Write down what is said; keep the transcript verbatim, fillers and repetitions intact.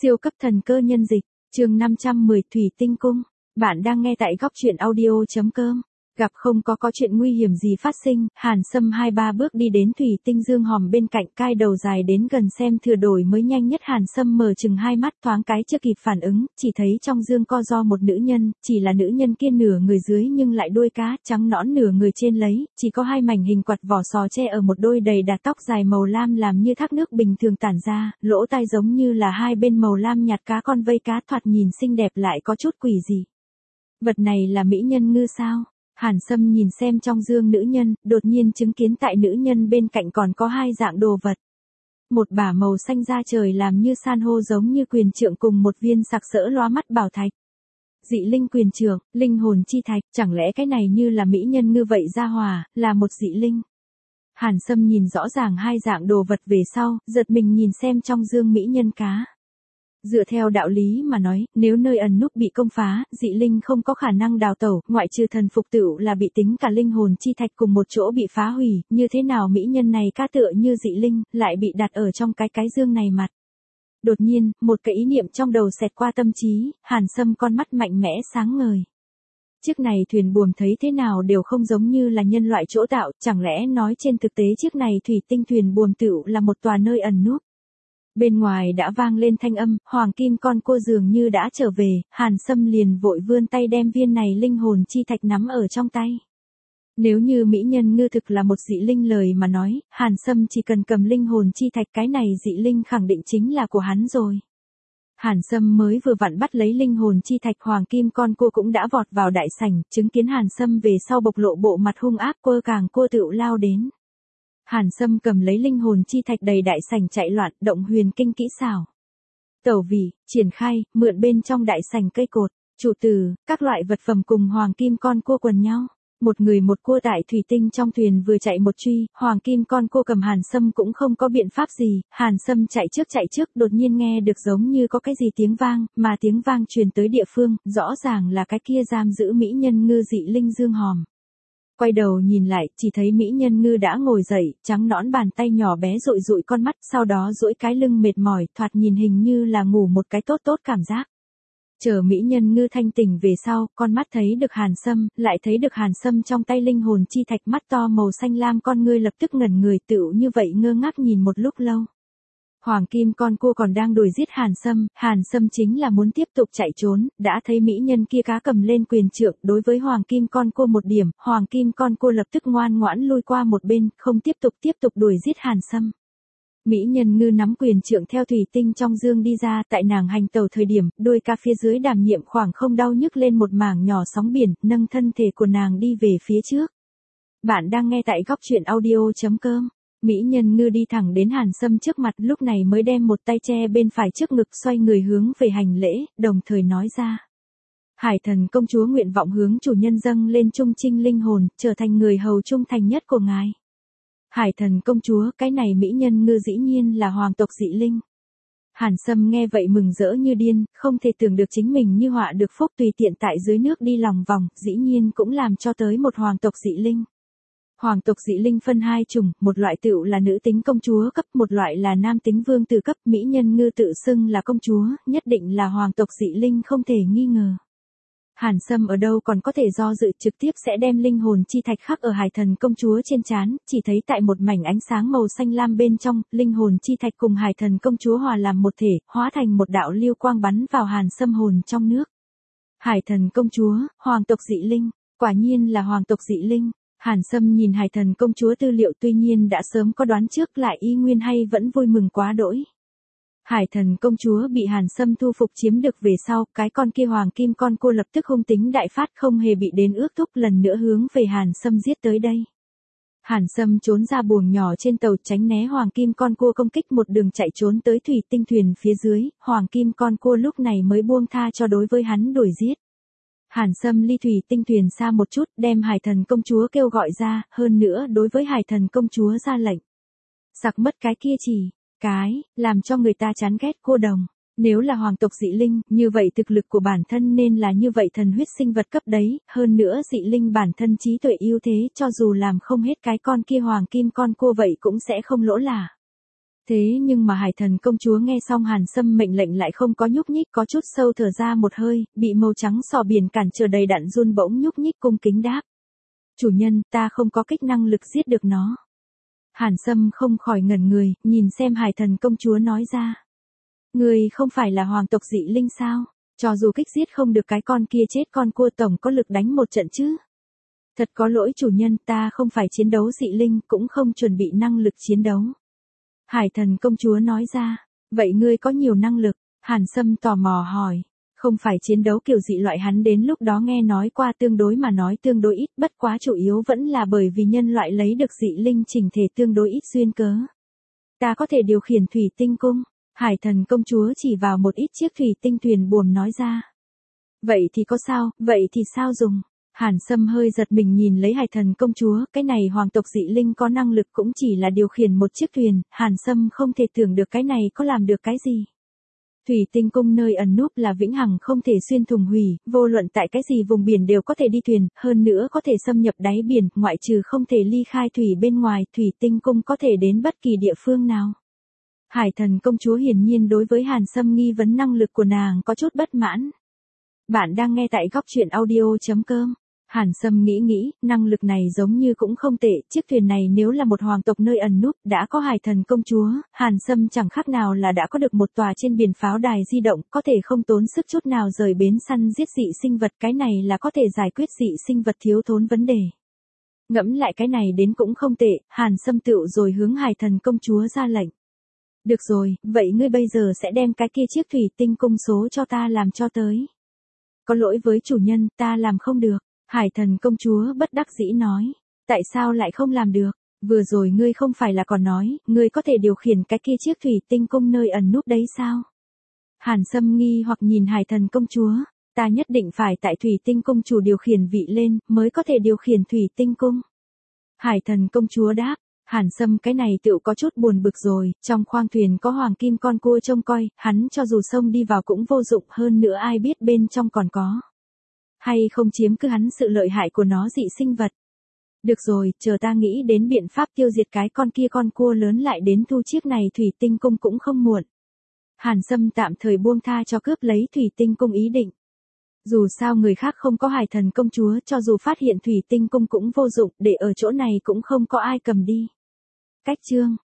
Siêu cấp thần cơ nhân dịch, chương năm trăm mười Thủy Tinh Cung. Bạn đang nghe tại góc truyện audio.com. Gặp không có có chuyện nguy hiểm gì phát sinh, Hàn Sâm hai ba bước đi đến Thủy Tinh Dương hòm bên cạnh, cai đầu dài đến gần xem thừa đổi mới nhanh nhất. Hàn Sâm mở chừng hai mắt, thoáng cái chưa kịp phản ứng, chỉ thấy trong dương co ro một nữ nhân, chỉ là nữ nhân kia nửa người dưới nhưng lại đuôi cá, trắng nõn nửa người trên lấy, chỉ có hai mảnh hình quạt vỏ sò che ở một đôi đầy đặn tóc dài màu lam làm như thác nước bình thường tản ra, lỗ tai giống như là hai bên màu lam nhạt cá con vây cá, thoạt nhìn xinh đẹp lại có chút quỷ dị. Vật này là mỹ nhân ngư sao? Hàn Sâm nhìn xem trong dương nữ nhân, đột nhiên chứng kiến tại nữ nhân bên cạnh còn có hai dạng đồ vật. Một bả màu xanh da trời làm như san hô giống như quyền trượng cùng một viên sặc sỡ loa mắt bảo thạch. Dị linh quyền trượng, linh hồn chi thạch, chẳng lẽ cái này như là mỹ nhân ngư vậy ra hòa, là một dị linh. Hàn Sâm nhìn rõ ràng hai dạng đồ vật về sau, giật mình nhìn xem trong dương mỹ nhân cá. Dựa theo đạo lý mà nói, nếu nơi ẩn núp bị công phá, dị linh không có khả năng đào tẩu, ngoại trừ thần phục tựu là bị tính cả linh hồn chi thạch cùng một chỗ bị phá hủy, như thế nào mỹ nhân này cá tựa như dị linh, lại bị đặt ở trong cái cái dương này mặt. Đột nhiên, một cái ý niệm trong đầu xẹt qua tâm trí, Hàn Sâm con mắt mạnh mẽ sáng ngời. Chiếc này thuyền buồm thấy thế nào đều không giống như là nhân loại chỗ tạo, chẳng lẽ nói trên thực tế chiếc này thủy tinh thuyền buồm tựu là một tòa nơi ẩn núp. Bên ngoài đã vang lên thanh âm, hoàng kim con cua dường như đã trở về, Hàn Sâm liền vội vươn tay đem viên này linh hồn chi thạch nắm ở trong tay. Nếu như mỹ nhân ngư thực là một dị linh lời mà nói, Hàn Sâm chỉ cần cầm linh hồn chi thạch, cái này dị linh khẳng định chính là của hắn rồi. Hàn Sâm mới vừa vặn bắt lấy linh hồn chi thạch, hoàng kim con cua cũng đã vọt vào đại sảnh, chứng kiến Hàn Sâm về sau bộc lộ bộ mặt hung ác, quơ càng cua tựu lao đến. Hàn Sâm cầm lấy linh hồn chi thạch đầy đại sảnh chạy loạn, động huyền kinh kỹ xảo. Tẩu vị, triển khai, mượn bên trong đại sảnh cây cột, trụ từ, các loại vật phẩm cùng hoàng kim con cua quần nhau. Một người một cua tại thủy tinh trong thuyền vừa chạy một truy, hoàng kim con cua cầm Hàn Sâm cũng không có biện pháp gì, Hàn Sâm chạy trước chạy trước đột nhiên nghe được giống như có cái gì tiếng vang, mà tiếng vang truyền tới địa phương, rõ ràng là cái kia giam giữ mỹ nhân ngư dị linh dương hòm. Quay đầu nhìn lại, chỉ thấy mỹ nhân ngư đã ngồi dậy, trắng nõn bàn tay nhỏ bé dụi dụi con mắt, sau đó duỗi cái lưng mệt mỏi, thoạt nhìn hình như là ngủ một cái tốt tốt cảm giác. Chờ mỹ nhân ngư thanh tỉnh về sau, con mắt thấy được Hàn Sâm, lại thấy được Hàn Sâm trong tay linh hồn chi thạch, mắt to màu xanh lam, con ngươi lập tức ngẩn người, tựu như vậy ngơ ngác nhìn một lúc lâu. Hoàng kim con cua còn đang đuổi giết Hàn Sâm, Hàn Sâm chính là muốn tiếp tục chạy trốn, đã thấy mỹ nhân kia cá cầm lên quyền trượng, đối với hoàng kim con cua một điểm, hoàng kim con cua lập tức ngoan ngoãn lui qua một bên, không tiếp tục tiếp tục đuổi giết Hàn Sâm. Mỹ nhân ngư nắm quyền trượng theo thủy tinh trong dương đi ra, tại nàng hành tẩu thời điểm, đuôi cá phía dưới đảm nhiệm khoảng không đau nhức lên một mảng nhỏ sóng biển, nâng thân thể của nàng đi về phía trước. Bạn đang nghe tại góc truyện audio.com. Mỹ nhân ngư đi thẳng đến Hàn Sâm trước mặt, lúc này mới đem một tay che bên phải trước ngực, xoay người hướng về hành lễ, đồng thời nói ra. Hải thần công chúa nguyện vọng hướng chủ nhân dâng lên trung trinh linh hồn, trở thành người hầu trung thành nhất của ngài. Hải thần công chúa, cái này mỹ nhân ngư dĩ nhiên là hoàng tộc dị linh. Hàn Sâm nghe vậy mừng rỡ như điên, không thể tưởng được chính mình như họa được phúc tùy tiện tại dưới nước đi lòng vòng, dĩ nhiên cũng làm cho tới một hoàng tộc dị linh. Hoàng tộc dị linh phân hai chủng, một loại tựu là nữ tính công chúa cấp, một loại là nam tính vương tử cấp, mỹ nhân ngư tự xưng là công chúa, nhất định là hoàng tộc dị linh không thể nghi ngờ. Hàn Sâm ở đâu còn có thể do dự, trực tiếp sẽ đem linh hồn chi thạch khắc ở hải thần công chúa trên trán, chỉ thấy tại một mảnh ánh sáng màu xanh lam bên trong, linh hồn chi thạch cùng hải thần công chúa hòa làm một thể, hóa thành một đạo lưu quang bắn vào Hàn Sâm hồn trong nước. Hải thần công chúa, hoàng tộc dị linh, quả nhiên là hoàng tộc dị linh. Hàn Sâm nhìn hải thần công chúa tư liệu, tuy nhiên đã sớm có đoán trước, lại y nguyên hay vẫn vui mừng quá đỗi. Hải thần công chúa bị Hàn Sâm thu phục chiếm được về sau, cái con kia hoàng kim con cua lập tức hung tính đại phát, không hề bị đến ước thúc, lần nữa hướng về Hàn Sâm giết tới đây. Hàn Sâm trốn ra buồng nhỏ trên tàu, tránh né hoàng kim con cua công kích, một đường chạy trốn tới thủy tinh thuyền phía dưới, hoàng kim con cua lúc này mới buông tha cho đối với hắn đuổi giết. Hàn Sâm ly thủy tinh thuyền xa một chút, đem hải thần công chúa kêu gọi ra, hơn nữa đối với hải thần công chúa ra lệnh. Sặc mất cái kia chỉ, cái, làm cho người ta chán ghét cô đồng. Nếu là hoàng tộc dị linh, như vậy thực lực của bản thân nên là như vậy thần huyết sinh vật cấp đấy, hơn nữa dị linh bản thân trí tuệ ưu thế, cho dù làm không hết cái con kia hoàng kim con cua vậy cũng sẽ không lỗ là. Thế nhưng mà Hải Thần công chúa nghe xong Hàn Sâm mệnh lệnh lại không có nhúc nhích, có chút sâu thở ra một hơi, bị màu trắng sò biển cản trở đầy đặn run bỗng nhúc nhích cung kính đáp. Chủ nhân, ta không có kích năng lực giết được nó. Hàn Sâm không khỏi ngẩn người, nhìn xem Hải Thần công chúa nói ra. Người không phải là hoàng tộc dị linh sao? Cho dù kích giết không được cái con kia chết con cua tổng có lực đánh một trận chứ. Thật có lỗi chủ nhân, ta không phải chiến đấu dị linh, cũng không chuẩn bị năng lực chiến đấu. Hải Thần công chúa nói ra. Vậy ngươi có nhiều năng lực? Hàn Sâm tò mò hỏi. Không phải chiến đấu kiểu dị loại, hắn đến lúc đó nghe nói qua tương đối mà nói tương đối ít, bất quá chủ yếu vẫn là bởi vì nhân loại lấy được dị linh chỉnh thể tương đối ít duyên cớ. Ta có thể điều khiển thủy tinh cung. Hải Thần công chúa chỉ vào một ít chiếc thủy tinh thuyền buồm nói ra. Vậy thì có sao, vậy thì sao dùng? Hàn Sâm hơi giật mình nhìn lấy Hải Thần công chúa, cái này hoàng tộc dị linh có năng lực cũng chỉ là điều khiển một chiếc thuyền, Hàn Sâm không thể tưởng được cái này có làm được cái gì. Thủy tinh cung nơi ẩn núp là vĩnh hằng không thể xuyên thủng hủy, vô luận tại cái gì vùng biển đều có thể đi thuyền, hơn nữa có thể xâm nhập đáy biển, ngoại trừ không thể ly khai thủy bên ngoài, thủy tinh cung có thể đến bất kỳ địa phương nào. Hải Thần công chúa hiển nhiên đối với Hàn Sâm nghi vấn năng lực của nàng có chút bất mãn. Bạn đang nghe tại góc truyện audio chấm com. Hàn Sâm nghĩ nghĩ, năng lực này giống như cũng không tệ, chiếc thuyền này nếu là một hoàng tộc nơi ẩn núp, đã có Hải Thần công chúa, Hàn Sâm chẳng khác nào là đã có được một tòa trên biển pháo đài di động, có thể không tốn sức chút nào rời bến săn giết dị sinh vật, cái này là có thể giải quyết dị sinh vật thiếu thốn vấn đề. Ngẫm lại cái này đến cũng không tệ, Hàn Sâm tựu rồi hướng Hải Thần công chúa ra lệnh. Được rồi, vậy ngươi bây giờ sẽ đem cái kia chiếc thủy tinh cung số cho ta làm cho tới. Có lỗi với chủ nhân, ta làm không được. Hải Thần công chúa bất đắc dĩ nói. Tại sao lại không làm được? Vừa rồi ngươi không phải là còn nói, ngươi có thể điều khiển cái kia chiếc thủy tinh cung nơi ẩn núp đấy sao? Hàn Sâm nghi hoặc nhìn Hải Thần công chúa. Ta nhất định phải tại thủy tinh cung chủ điều khiển vị lên, mới có thể điều khiển thủy tinh cung. Hải Thần công chúa đáp. Hàn Sâm cái này tựu có chút buồn bực rồi, trong khoang thuyền có hoàng kim con cua trông coi, hắn cho dù xông đi vào cũng vô dụng, hơn nữa ai biết bên trong còn có. Hay không chiếm cứ hắn sự lợi hại của nó dị sinh vật. Được rồi, chờ ta nghĩ đến biện pháp tiêu diệt cái con kia con cua lớn lại đến thu chiếc này thủy tinh cung cũng không muộn. Hàn Sâm tạm thời buông tha cho cướp lấy thủy tinh cung ý định. Dù sao người khác không có Hải Thần công chúa, cho dù phát hiện thủy tinh cung cũng vô dụng, để ở chỗ này cũng không có ai cầm đi. Cách chương